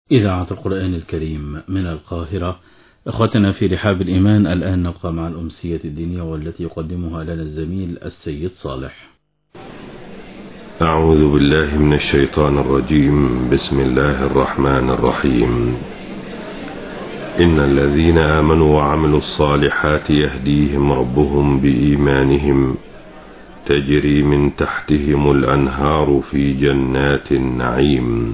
إذاعة القرآن الكريم من القاهرة. أخوتنا في رحاب الإيمان، الآن نبقى مع الأمسية الدينية والتي يقدمها لنا الزميل السيد صالح. أعوذ بالله من الشيطان الرجيم. بسم الله الرحمن الرحيم. إن الذين آمنوا وعملوا الصالحات يهديهم ربهم بإيمانهم تجري من تحتهم الأنهار في جنات النعيم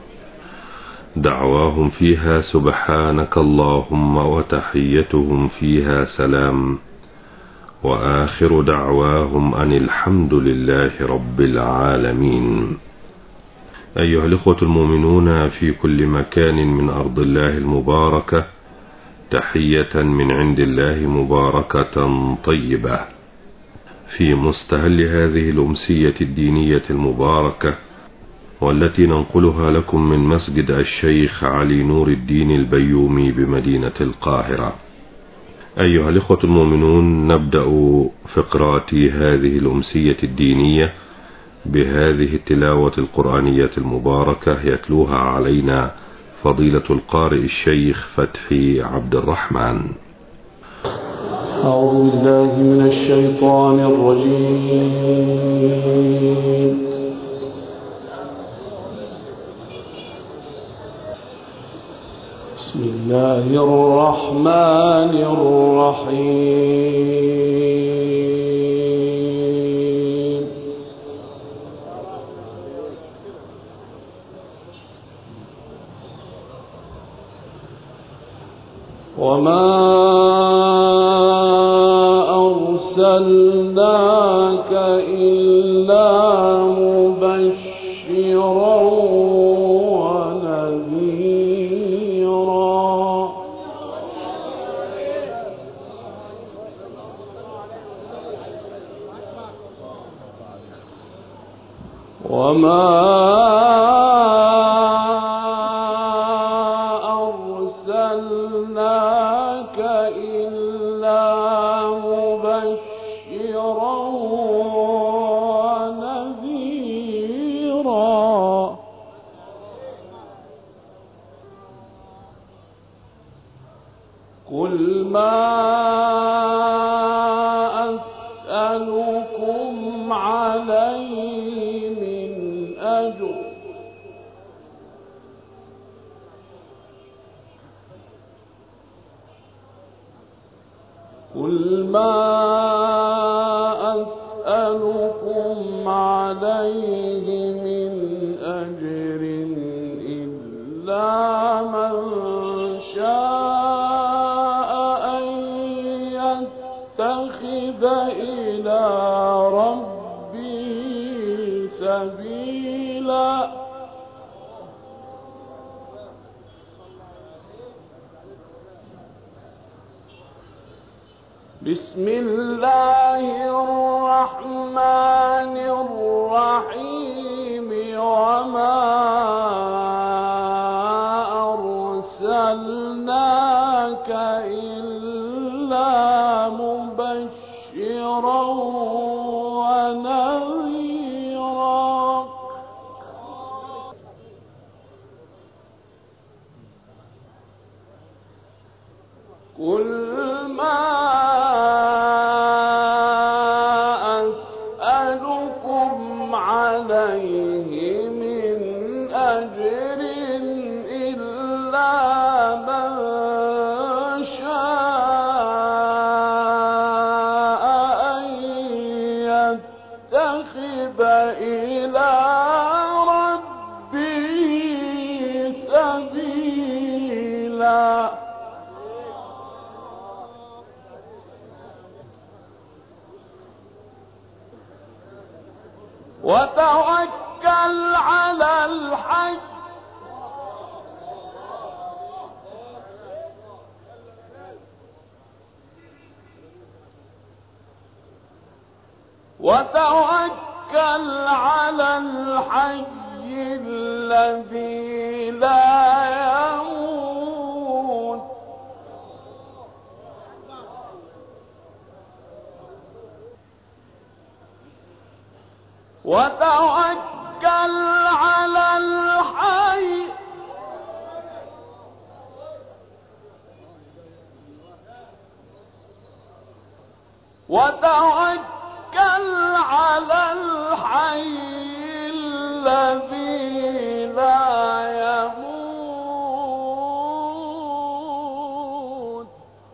دعواهم فيها سبحانك اللهم وتحيتهم فيها سلام وآخر دعواهم أن الحمد لله رب العالمين. أيها الإخوة المؤمنون في كل مكان من أرض الله المباركة، تحية من عند الله مباركة طيبة في مستهل هذه الأمسية الدينية المباركة، والتي ننقلها لكم من مسجد الشيخ علي نور الدين البيومي بمدينة القاهرة. أيها الإخوة المؤمنون، نبدأ فقرات هذه الأمسية الدينية بهذه التلاوة القرآنية المباركة يتلوها علينا فضيلة القارئ الشيخ فتحي عبد الرحمن. أعوذ بالله من الشيطان الرجيم. بسم الله الرحمن الرحيم. وما أرسلناك إلا مبشرا ونذيرا قل ما أسألكم عليه من أجر إلا من شاء أن يتخذ إلى ربه سبيلا. بسم الله الرحمن الرحيم. وما أرسلناك إلا مبشرا ونذيرا. قل ما أسألكم عليه من أجر إلا من شاء أن يتخذ إلى ربه سبيلا. وتوكل على الحي الذي لا يموت وتوكل على الحي وتوكل على الحي الذي لا يموت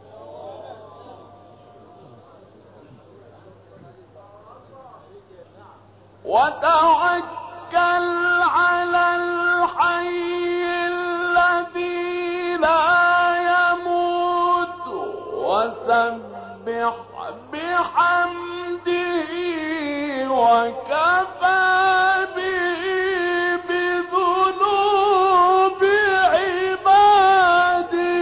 وتوكل على الحي الذي لا يموت وسبح بحمده وكفى به بذنوب عباده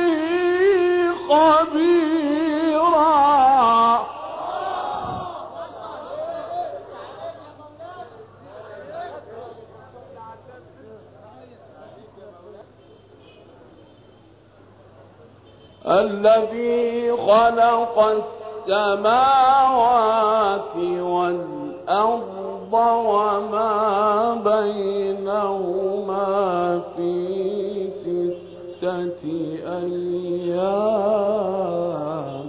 خبيرا. الذي خلق السماوات والأرض وما بينهما في 6 أيام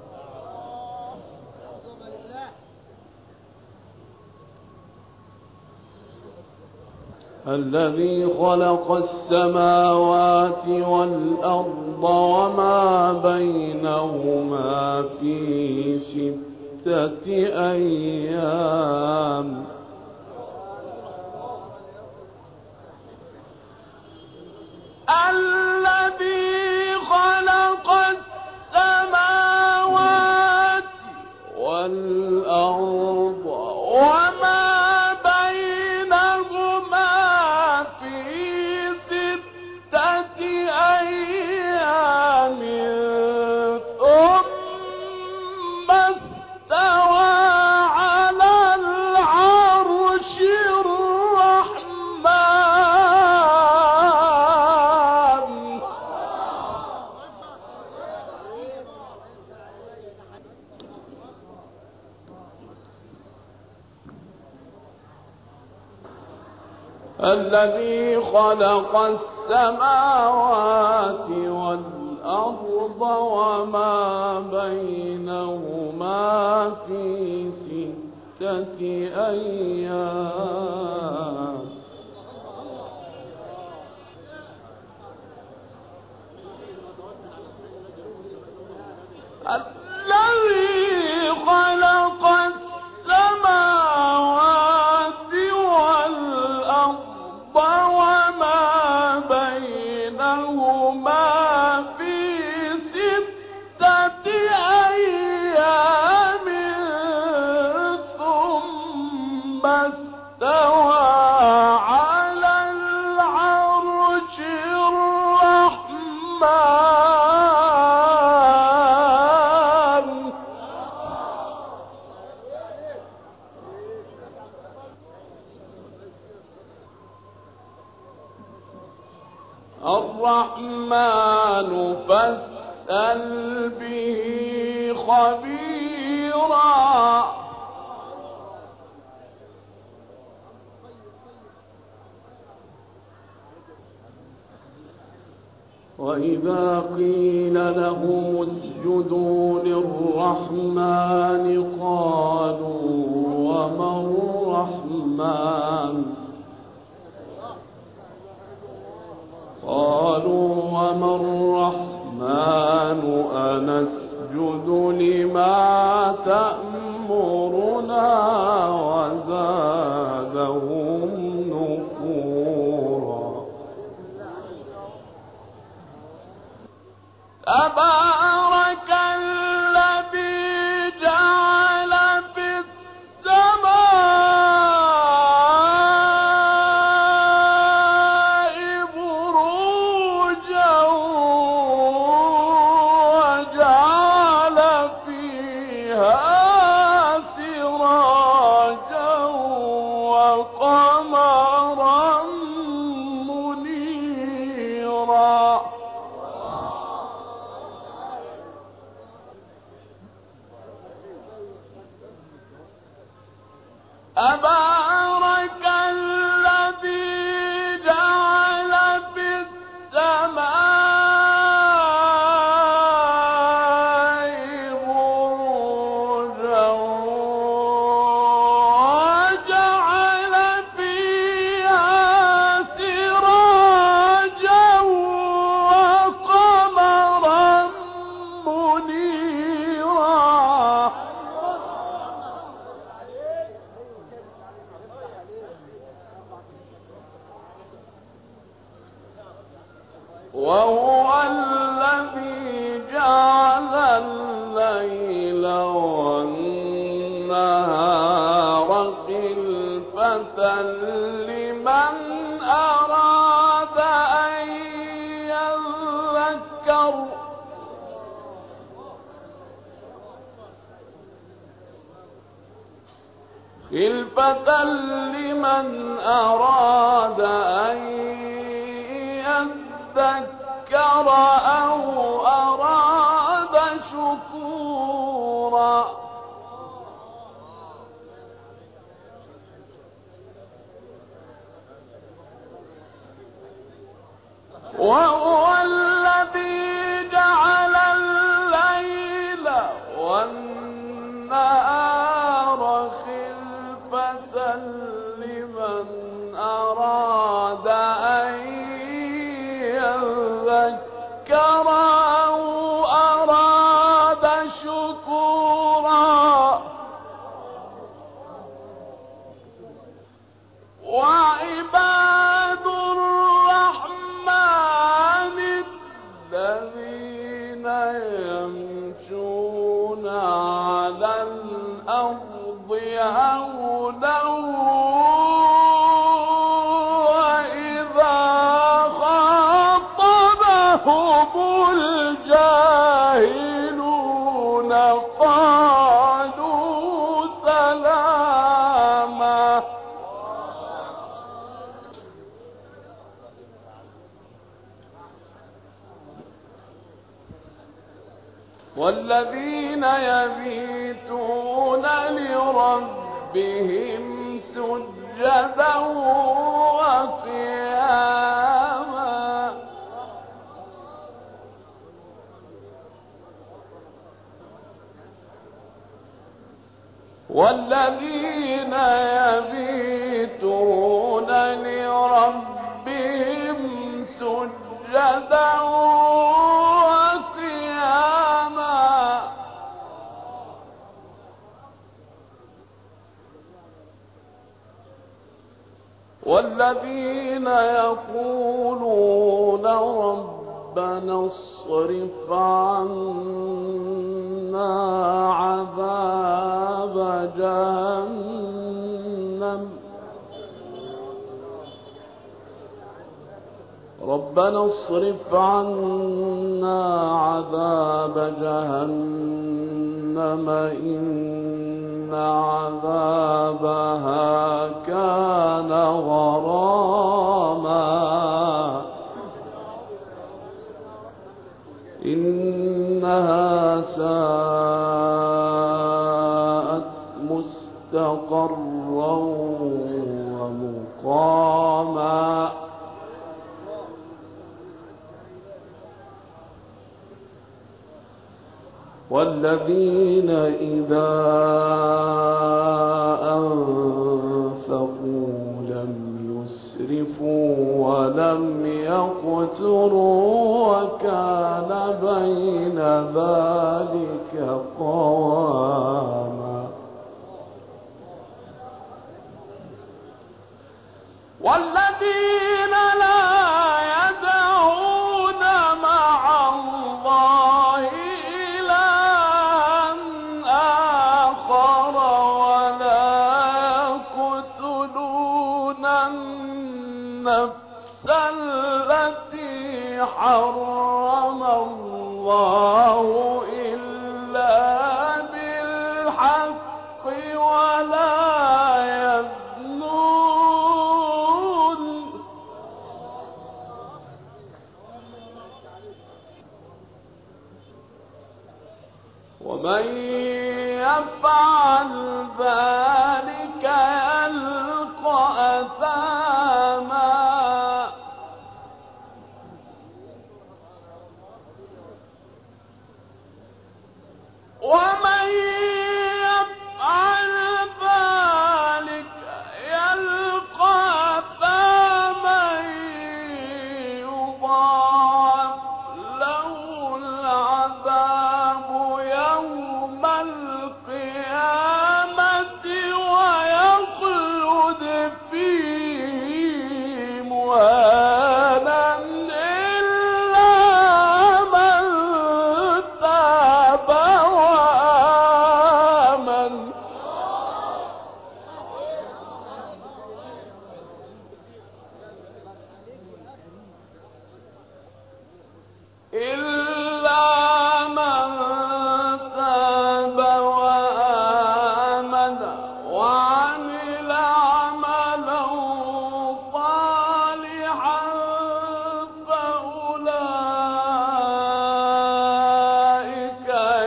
الذي خلق السماوات والأرض وما بينهما في 6 أيام الذي خلق السماوات والأرض وما بينهما في 6 أيام ثم استوى على العرش الرحمن. الذي خلق السماوات والأرض وما بينهما في 6 أيام الذي خلق السماوات والأرض وما بينهما في 6 أيام ثم استوى على العرش الرحمن. الرحمن فاسأل به خبيرا. وإذا قيل لهم اسجدوا للرحمن قالوا وما الرحمن أنسجد لما تأمرنا وزادهم نفورا. تبارك الذي جعل في السماء بروجا وجعل فيها سراجا وقمرا منيرا. تبارك الذي جعل في السماء بروجا وهو الذي جعل الليل والنهار خلفة لمن أراد أن يذكر يذكر أو أراد شكورا وهو الذي جعل الليل والنهار خلفة لمن أراد أن يذكر أو أراد شكورا وعباد الرحمن الذين يمشون على الأرض هونا وإذا خاطبهم الجاهلون قالوا سلاما والذين يبيتون لربهم سجدا وقياما والذين يبيتون لربهم سجدا وقياما والذين يقولون ربنا اصرف عنا عذاب جهنم ربنا اصرف عنا عذاب جهنم إن عذابها كان غراما إنها ساءت مستقرا ومقاما والذين إذا أنفقوا لم يسرفوا ولم يقتروا وكان بين ذلك قواما والذين لا يدعون مع الله إلها آخر ولا يقتلون النفس التي حرم الله إلا بالحق ولا يزنون ومن يفعل ذلك يلقى أثاما ومن يفعل ذلك يلقى أثاما يضاعف له العذاب يوم القيامة ويخلد فيه مهانا إلا إلا من تاب وآمن وعمل عملا صالحا فأولئك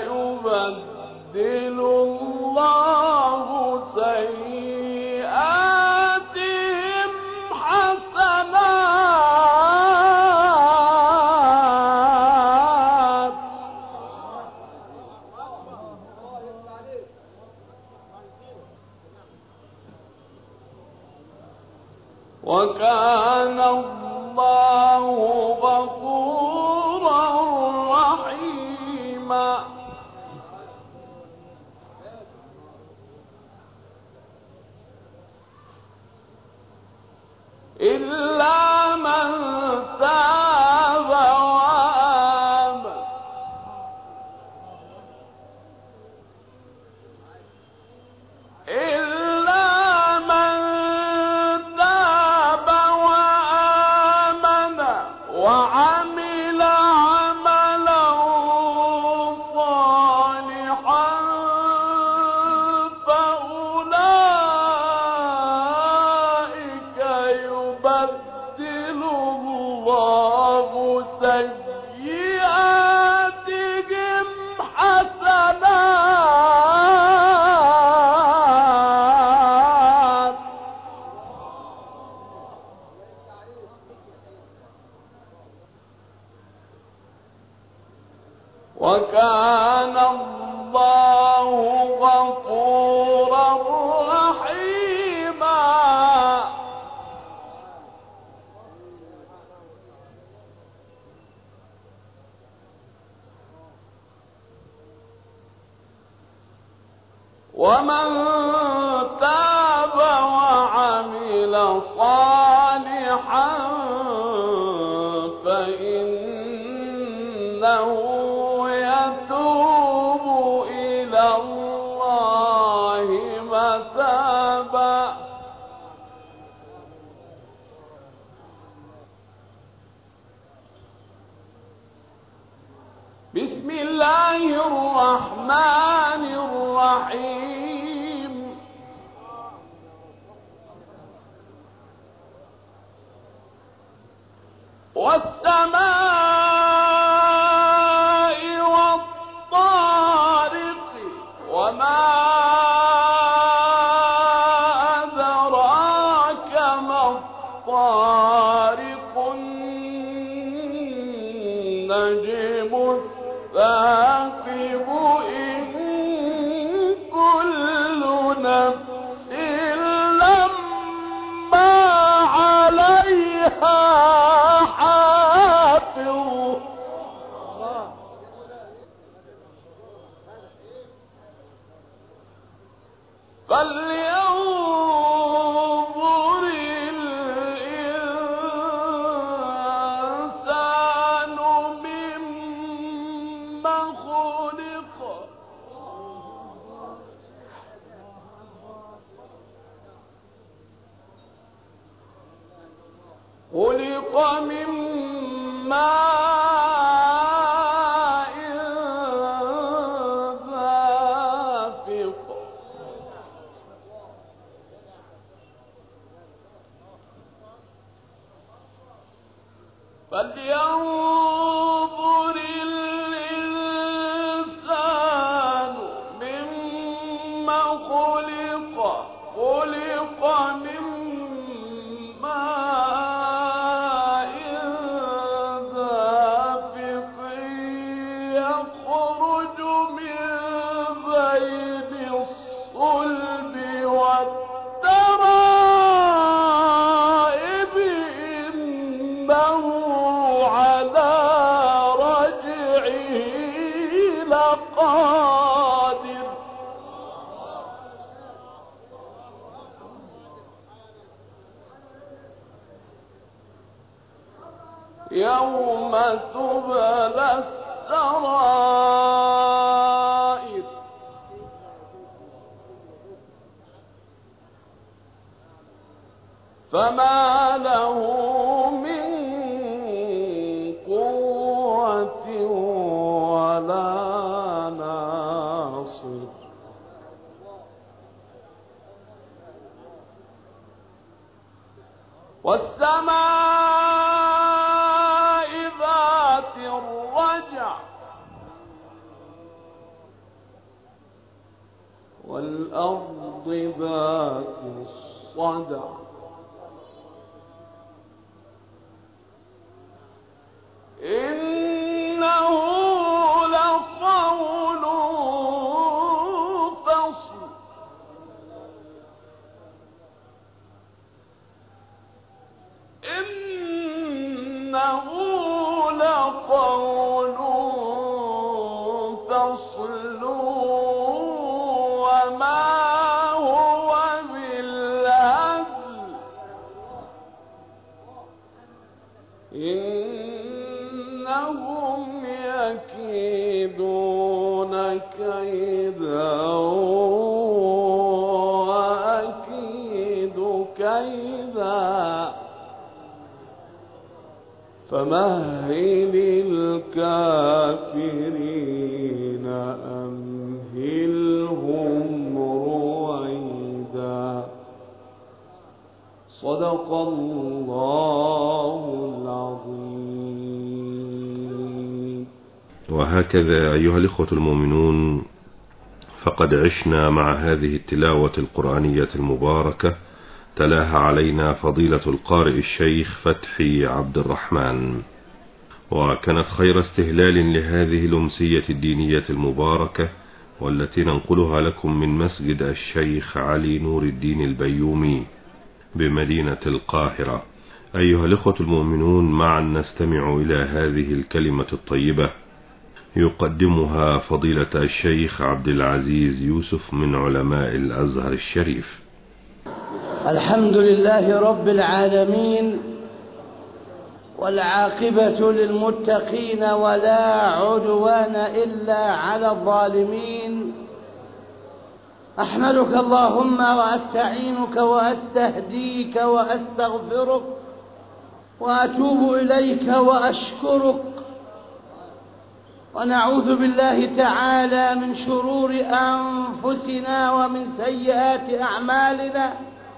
يبدل الله سيئاتهم حسنات وكان الله غفورا رحيما إلا من تاب وآمن إلا من تاب وآمن وعمل عملا صالحا فأولئك يبدل الله سيئاتهم حسنات وكان الله غفورا رحيما ومن تاب وعمل صالحا فإنه يتوب إلى الله متابا بسم الله الرحمن الرحيم والسماء والطارق وما أدراك ما الطارق النجم الثاقب إن كل نفس لما عليها حافظ فلينظر الإنسان مما خلق خلق من ماء دافق فلينظر الإنسان مما خلق خلق من ماء دافق يخرج من بين الصلب والترائب إنه على رجعه لقادر يوم تبلى السرائر فما له من قوة ذات الرجع والأرض ذات الصدع إنه لقول فصل إنه لقول فصل وما هو بالهزل إنهم يكيدون كيدا وأكيد كيدا فمهل الكافرين أمهلهم رويدا صدق الله العظيم. وهكذا أيها الإخوة المؤمنون، فقد عشنا مع هذه التلاوة القرآنية المباركة تلاها علينا فضيلة القارئ الشيخ فتحي عبد الرحمن، وكانت خير استهلال لهذه الأمسية الدينية المباركة، والتي ننقلها لكم من مسجد الشيخ علي نور الدين البيومي بمدينة القاهرة. أيها الإخوة المؤمنون، معا نستمع إلى هذه الكلمة الطيبة يقدمها فضيلة الشيخ عبد العزيز يوسف من علماء الأزهر الشريف. الحمد لله رب العالمين، والعاقبة للمتقين ولا عدوان إلا على الظالمين. أحمدك اللهم وأستعينك وأستهديك وأستغفرك وأتوب إليك وأشكرك، ونعوذ بالله تعالى من شرور أنفسنا ومن سيئات أعمالنا.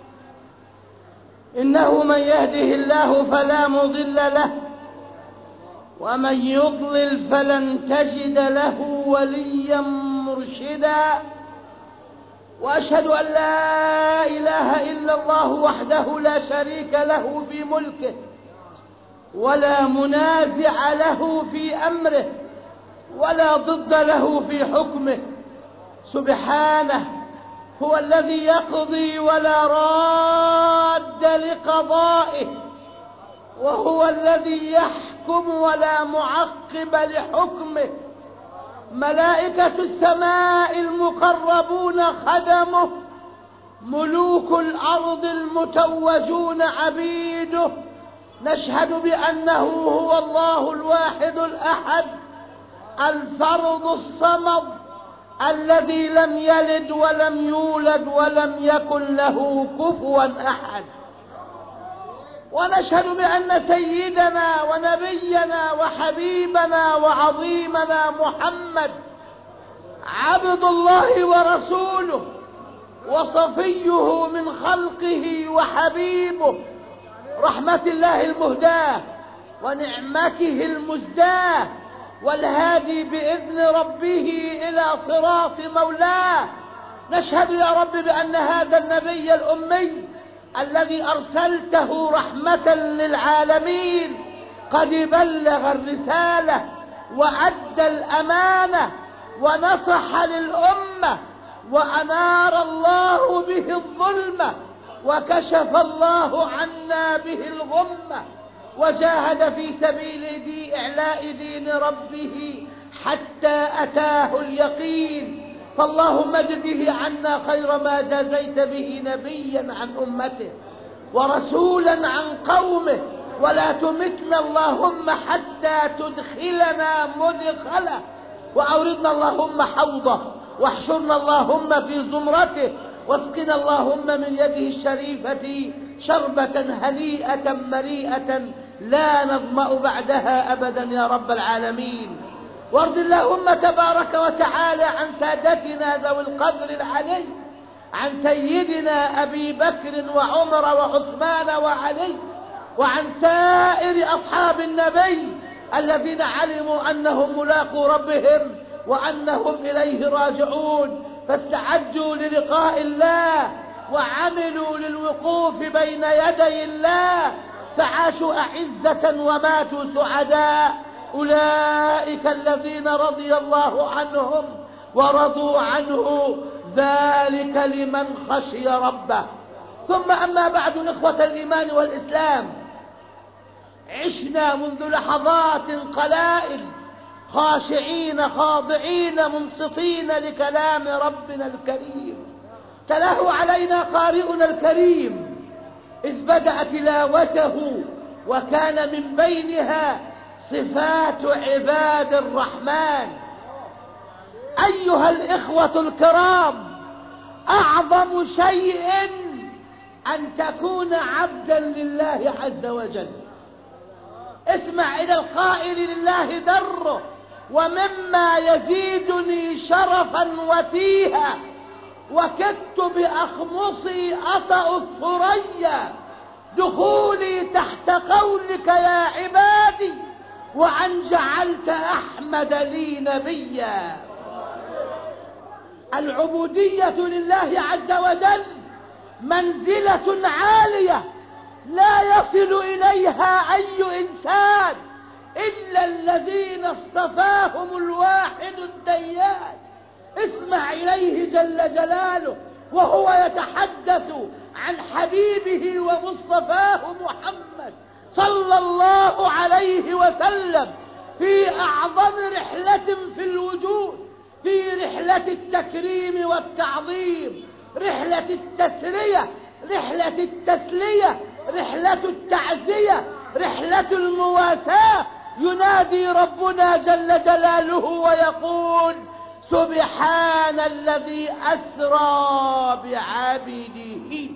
إنه من يهده الله فلا مضل له، ومن يضلل فلن تجد له وليا مرشدا. وأشهد أن لا إله إلا الله وحده لا شريك له في ملكه ولا منازع له في أمره ولا ضد له في حكمه. سبحانه هو الذي يقضي ولا راد لقضائه، وهو الذي يحكم ولا معقب لحكمه. ملائكة السماء المقربون خدمه، ملوك الأرض المتوجون عبيده. نشهد بأنه هو الله الواحد الأحد الفرد الصمد، الذي لم يلد ولم يولد ولم يكن له كفوا أحد. ونشهد بأن سيدنا ونبينا وحبيبنا وعظيمنا محمد عبد الله ورسوله وصفيه من خلقه وحبيبه، رحمة الله المهداة ونعمته المزداة، والهادي بإذن ربه إلى صراط مولاه. نشهد يا رب بأن هذا النبي الأمي الذي أرسلته رحمة للعالمين قد بلغ الرسالة وأدى الأمانة ونصح للأمة، وأنار الله به الظلمة، وكشف الله عنا به الغمة، وجاهد في سبيل إعلاء دين ربه حتى أتاه اليقين. فاللهم اجزه عنا خير ما جازيت به نبيا عن أمته ورسولا عن قومه، ولا تمتنا اللهم حتى تدخلنا مدخله، وأوردنا اللهم حوضه، واحشرنا اللهم في زمرته، واسقنا اللهم من يده الشريفة شربة هنيئة مريئة لا نظمأ بعدها أبدا يا رب العالمين. وارض اللهم تبارك وتعالى عن سادتنا ذوي القدر العلي، عن سيدنا أبي بكر وعمر وعثمان وعلي، وعن سائر أصحاب النبي الذين علموا أنهم ملاقو ربهم وأنهم إليه راجعون، فاستعدوا للقاء الله وعملوا للوقوف بين يدي الله، فعاشوا أعزة وماتوا سعداء. أولئك الذين رضي الله عنهم ورضوا عنه، ذلك لمن خشي ربه. ثم أما بعد، إخوة الإيمان والإسلام، عشنا منذ لحظات قلائل خاشعين خاضعين منصتين لكلام ربنا الكريم، تلاه علينا قارئنا الكريم إذ بدأ تلاوته وكان من بينها صفات عباد الرحمن. أيها الإخوة الكرام، أعظم شيء أن تكون عبدا لله عز وجل. اسمع إلى القائل لله دره: ومما يزيدني شرفا وتيها وكدت بأخمصي أطأ الثريا دخولي تحت قولك يا عبادي وأن جعلت أحمد لي نبيا. العبودية لله عز وجل منزلة عالية لا يصل إليها أي إنسان إلا الذين اصطفاهم الواحد الديان. اسمع إليه جل جلاله وهو يتحدث عن حبيبه ومصطفاه محمد صلى الله عليه وسلم في أعظم رحلة في الوجود، في رحلة التكريم والتعظيم، رحلة التسلية، رحلة التسلية، رحلة التعزية، رحلة المواساة. ينادي ربنا جل جلاله ويقول: سبحان الذي أسرى بعبده.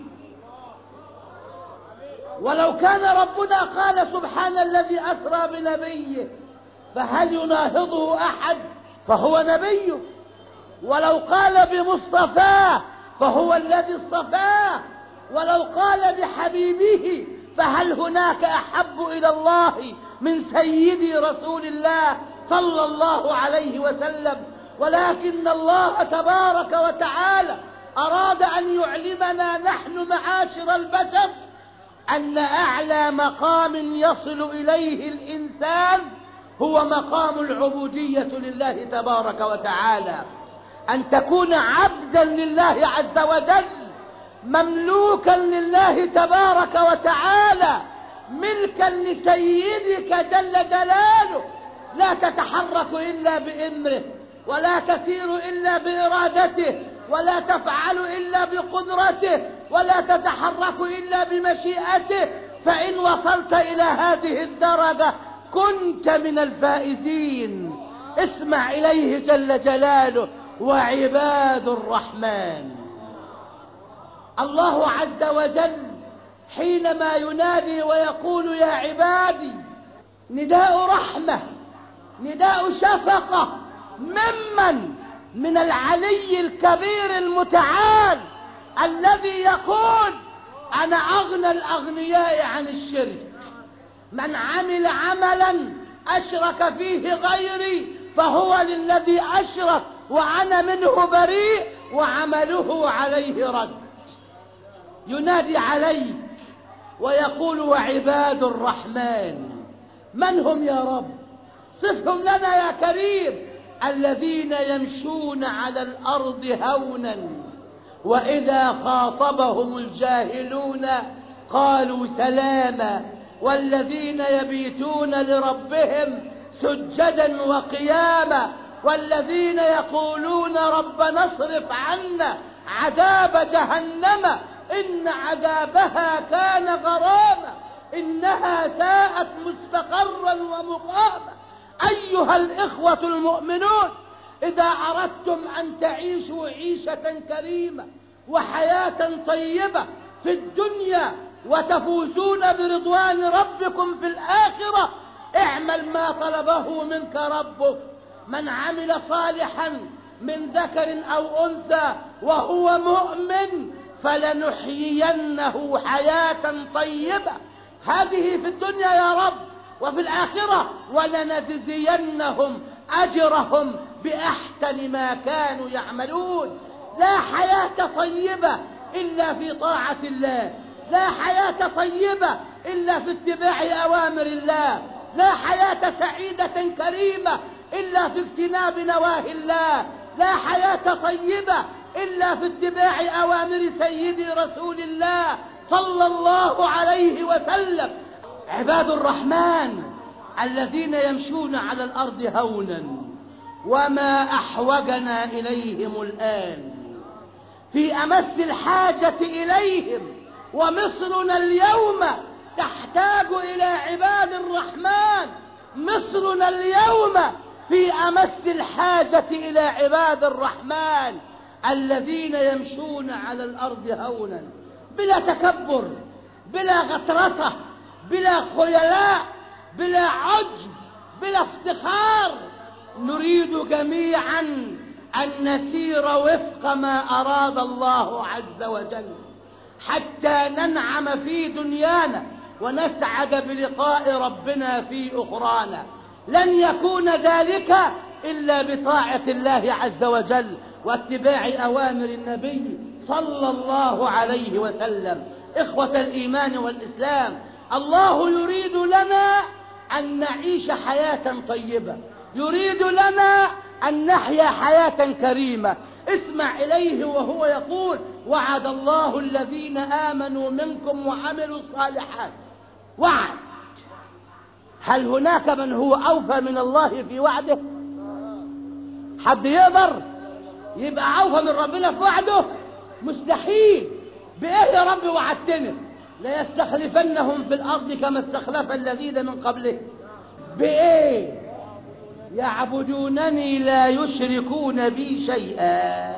ولو كان ربنا قال سبحان الذي أسرى بنبيه فهل يناهضه أحد؟ فهو نبيه. ولو قال بمصطفاه فهو الذي اصطفاه. ولو قال بحبيبه فهل هناك أحب إلى الله من سيدي رسول الله صلى الله عليه وسلم؟ ولكن الله تبارك وتعالى أراد أن يعلمنا نحن معاشر البشر أن أعلى مقام يصل إليه الإنسان هو مقام العبودية لله تبارك وتعالى، أن تكون عبدا لله عز وجل، مملوكا لله تبارك وتعالى، ملكا لسيدك جل جلاله، لا تتحرك إلا بأمره، ولا تسير إلا بإرادته، ولا تفعل إلا بقدرته، ولا تتحرك إلا بمشيئته. فإن وصلت إلى هذه الدرجة كنت من الفائزين. اسمع إليه جل جلاله: وعباد الرحمن. الله عز وجل حينما ينادي ويقول يا عبادي، نداء رحمة، نداء شفقة، من العلي الكبير المتعال الذي يقول: أنا أغنى الأغنياء عن الشرك. من عمل عملا أشرك فيه غيري فهو للذي أشرك وأنا منه بريء وعمله عليه رد. ينادي عليك ويقول: وعباد الرحمن. من هم يا رب؟ صفهم لنا يا كريم: الذين يمشون على الأرض هونا وإذا خاطبهم الجاهلون قالوا سلاما، والذين يبيتون لربهم سجدا وقياما، والذين يقولون ربنا اصرف عنا عذاب جهنم إن عذابها كان غراما إنها ساءت مستقرا ومقاما. أيها الإخوة المؤمنون، إذا أردتم أن تعيشوا عيشة كريمة وحياة طيبة في الدنيا وتفوزون برضوان ربكم في الآخرة، اعمل ما طلبه منك ربك. من عمل صالحا من ذكر أو أنثى وهو مؤمن فلنحيينه حياة طيبة. هذه في الدنيا يا رب، وفي الآخرة ولنجزينهم أجرهم بأحسن ما كانوا يعملون. لا حياة طيبة إلا في طاعة الله، لا حياة طيبة إلا في اتباع أوامر الله، لا حياة سعيدة كريمة إلا في اجتناب نواهي الله، لا حياة طيبة إلا في اتباع أوامر سيدي رسول الله صلى الله عليه وسلم. عباد الرحمن الذين يمشون على الأرض هونا وما أحوجنا إليهم الآن، في أمس الحاجة إليهم، ومصرنا اليوم تحتاج إلى عباد الرحمن. مصرنا اليوم في أمس الحاجة إلى عباد الرحمن الذين يمشون على الأرض هونا، بلا تكبر، بلا غطرسة، بلا خيلاء، بلا عجب، بلا افتخار. نريد جميعا أن نسير وفق ما أراد الله عز وجل حتى ننعم في دنيانا ونسعد بلقاء ربنا في أخرانا. لن يكون ذلك إلا بطاعة الله عز وجل واتباع أوامر النبي صلى الله عليه وسلم. إخوة الإيمان والإسلام، الله يريد لنا أن نعيش حياة طيبة، يريد لنا أن نحيا حياة كريمة. اسمع إليه وهو يقول: وعد الله الذين آمنوا منكم وعملوا الصالحات. وعد. هل هناك من هو أوفى من الله في وعده؟ حد يقدر يبقى أوفى من ربنا في وعده؟ مستحيل. بإيه يا رب وعدتنا؟ ليستخلفنهم في الأرض كما استخلف الذين من قبله. بإيه؟ يعبدونني لا يشركون بي شيئا.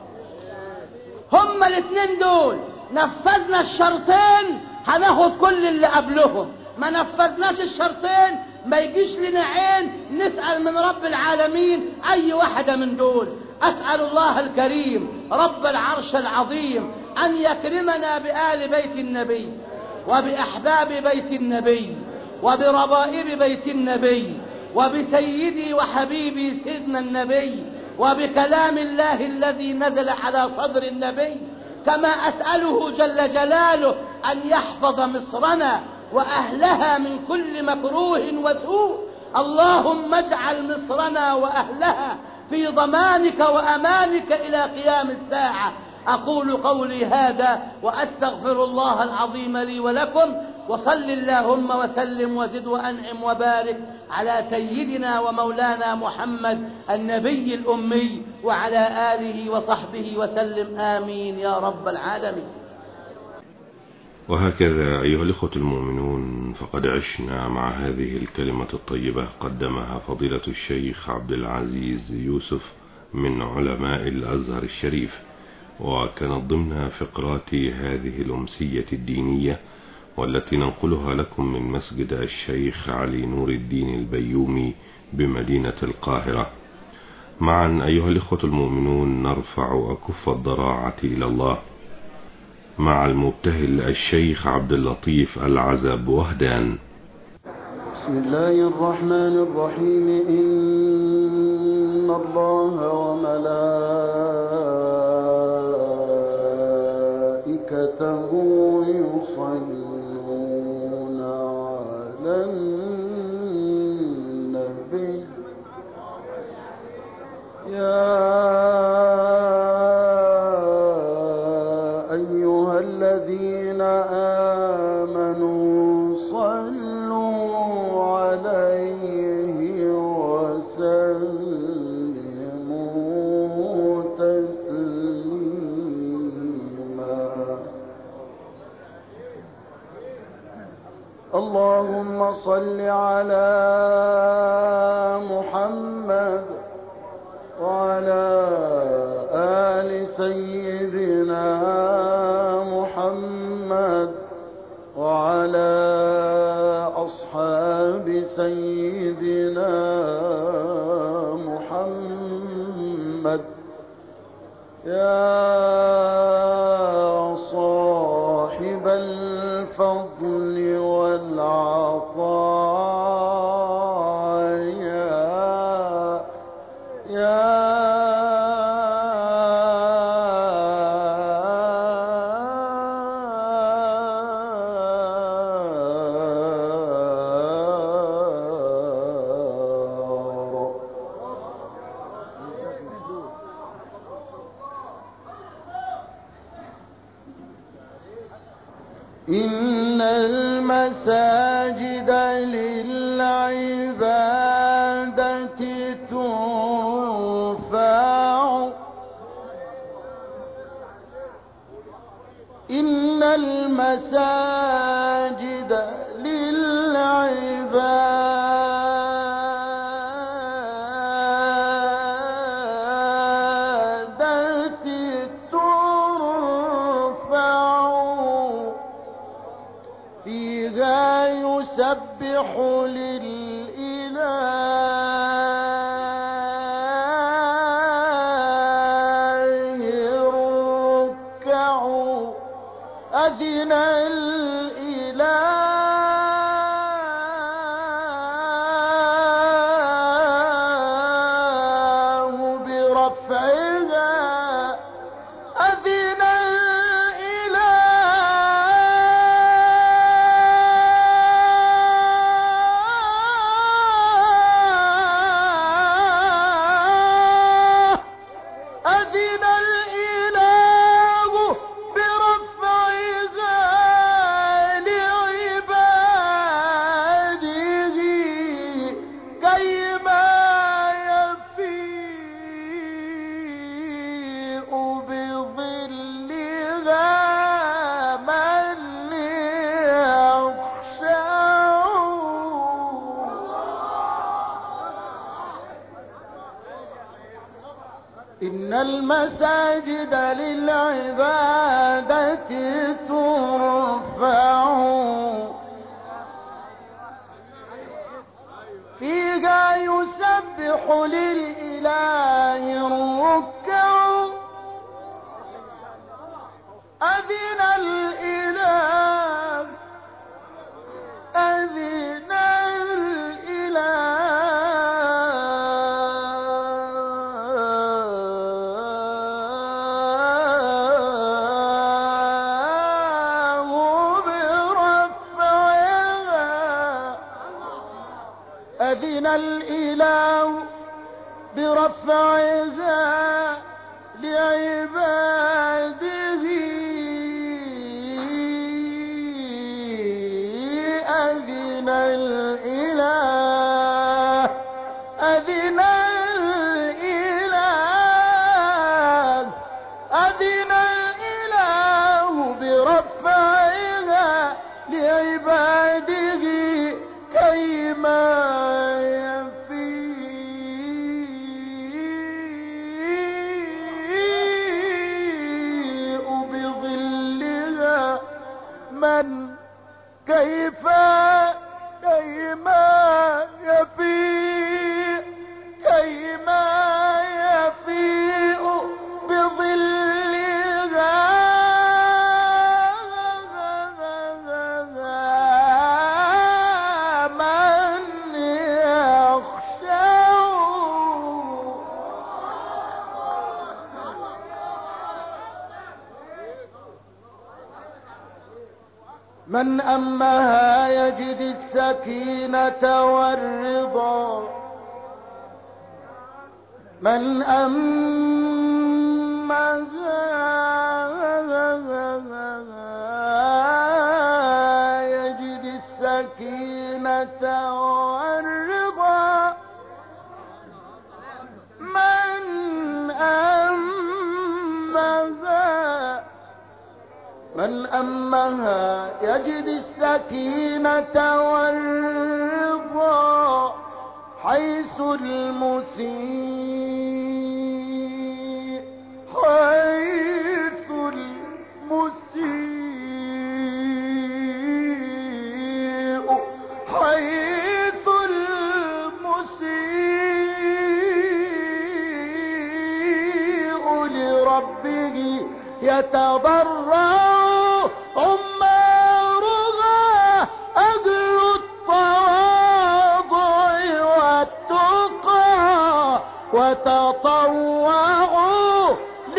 هما الاثنين دول نفذنا الشرطين هناخد كل اللي قبلهم، ما نفذناش الشرطين ما يجيش لنا عين نسأل من رب العالمين أي واحدة من دول. أسأل الله الكريم رب العرش العظيم أن يكرمنا بآل بيت النبي وبأحباب بيت النبي وبربائب بيت النبي وبسيدي وحبيبي سيدنا النبي وبكلام الله الذي نزل على صدر النبي. كما أسأله جل جلاله أن يحفظ مصرنا وأهلها من كل مكروه وسوء. اللهم اجعل مصرنا وأهلها في ضمانك وأمانك إلى قيام الساعة. أقول قولي هذا وأستغفر الله العظيم لي ولكم، وصل اللهم وسلم وزد وأنعم وبارك على سيدنا ومولانا محمد النبي الأمي وعلى آله وصحبه وسلم، آمين يا رب العالمين. وهكذا أيها الإخوة المؤمنون، فقد عشنا مع هذه الكلمة الطيبة قدمها فضيلة الشيخ عبد العزيز يوسف من علماء الأزهر الشريف، وكانت ضمن فقرات هذه الأمسية الدينية والتي ننقلها لكم من مسجد الشيخ علي نور الدين البيومي بمدينة القاهرة. معا أيها الإخوة المؤمنون نرفع أكف الضراعة إلى الله مع المبتهل الشيخ عبد اللطيف العزب وهدان. بسم الله الرحمن الرحيم. إن الله وملائكته يصلون على النبي يا أيها الذين آمنوا صلوا عليه وسلموا تسليما. اللهم صل على محمد وعلى آل سيدنا محمد وعلى أصحاب سيدنا محمد يا صاحب الفضل والعطاء إن المساجد للعبادة ترفع إن المساجد للعبادة ترفع فيها يسبح لله الركع أذن الإله برفعها أذن الإله أذن الإله برفعها لعباده كيما يفيء بظلها من يخشع إن المساجد للعبادة ترفع فيها يسبح للإله الركع أذن الإله أذن الإله برفعها أذن الإله برفعها لعباده أذن الإله أذن الإله أذن الإله برفعها لعباده كيما يفيء بظلها من كيف كيما يفيء كيما يفيء بظلها من يخشع من أمها يجد السكينة والرضا من أمها يجد السكينة والرضا من أمها يجد السكينة والرضا حيث المسيء حيث المسيء حيث المسيء لربه يتضرع عمارها أهل التواضع والتقى وتطوعوا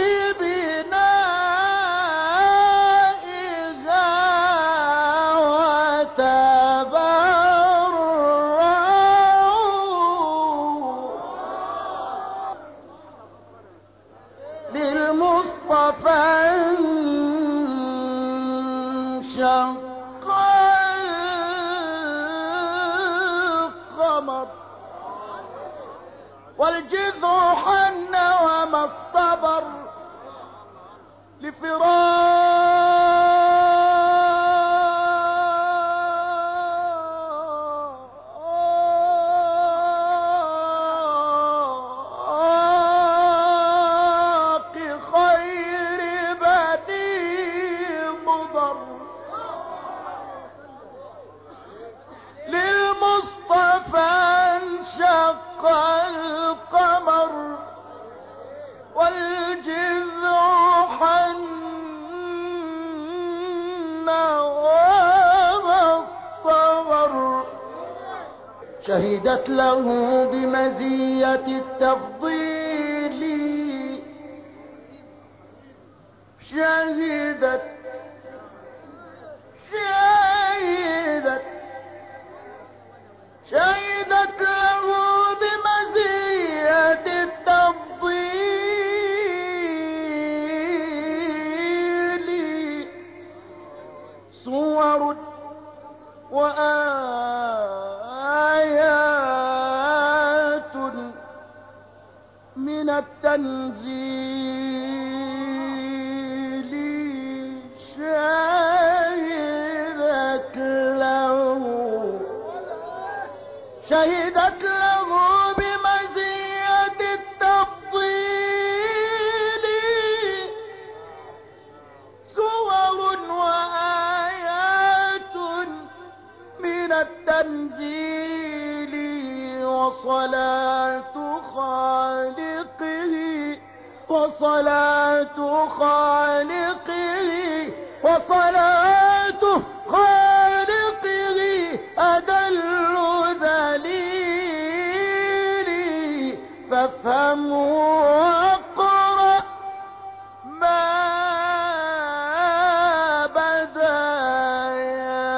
لبنائها وتبرعوا للمصطفى انشق والجذع حن وما الصبر لفراق خير بديع مضر للمصطفى انشق القمر والجذع حن وما الصبر شهدت له بمزية التفضيل شهدت له بمزية التفضيل صور وآيات من التنزيل شهدت له بمزية التفضيل صور وآيات من التنزيل وصلاة خالقه أدل ذليل فافهم واقرأ ما بدا يا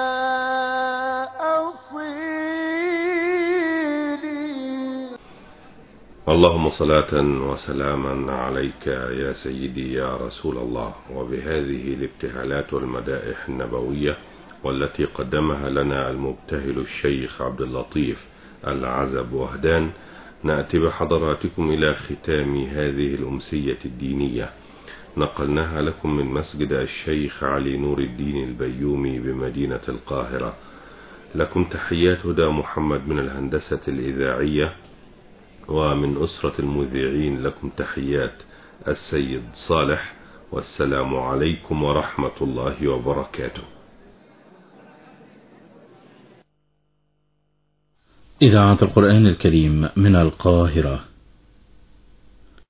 أصيلي. اللهم صلاة وسلاما عليك يا سيدي يا رسول الله. وبهذه الابتهالات والمدائح النبوية والتي قدمها لنا المبتهل الشيخ عبد اللطيف العزب وهدان نأتي بحضراتكم إلى ختام هذه الأمسية الدينية نقلناها لكم من مسجد الشيخ علي نور الدين البيومي بمدينة القاهرة. لكم تحيات هدى محمد من الهندسة الإذاعية، ومن أسرة المذيعين لكم تحيات السيد صالح، والسلام عليكم ورحمة الله وبركاته. إذاعة القرآن الكريم من القاهرة.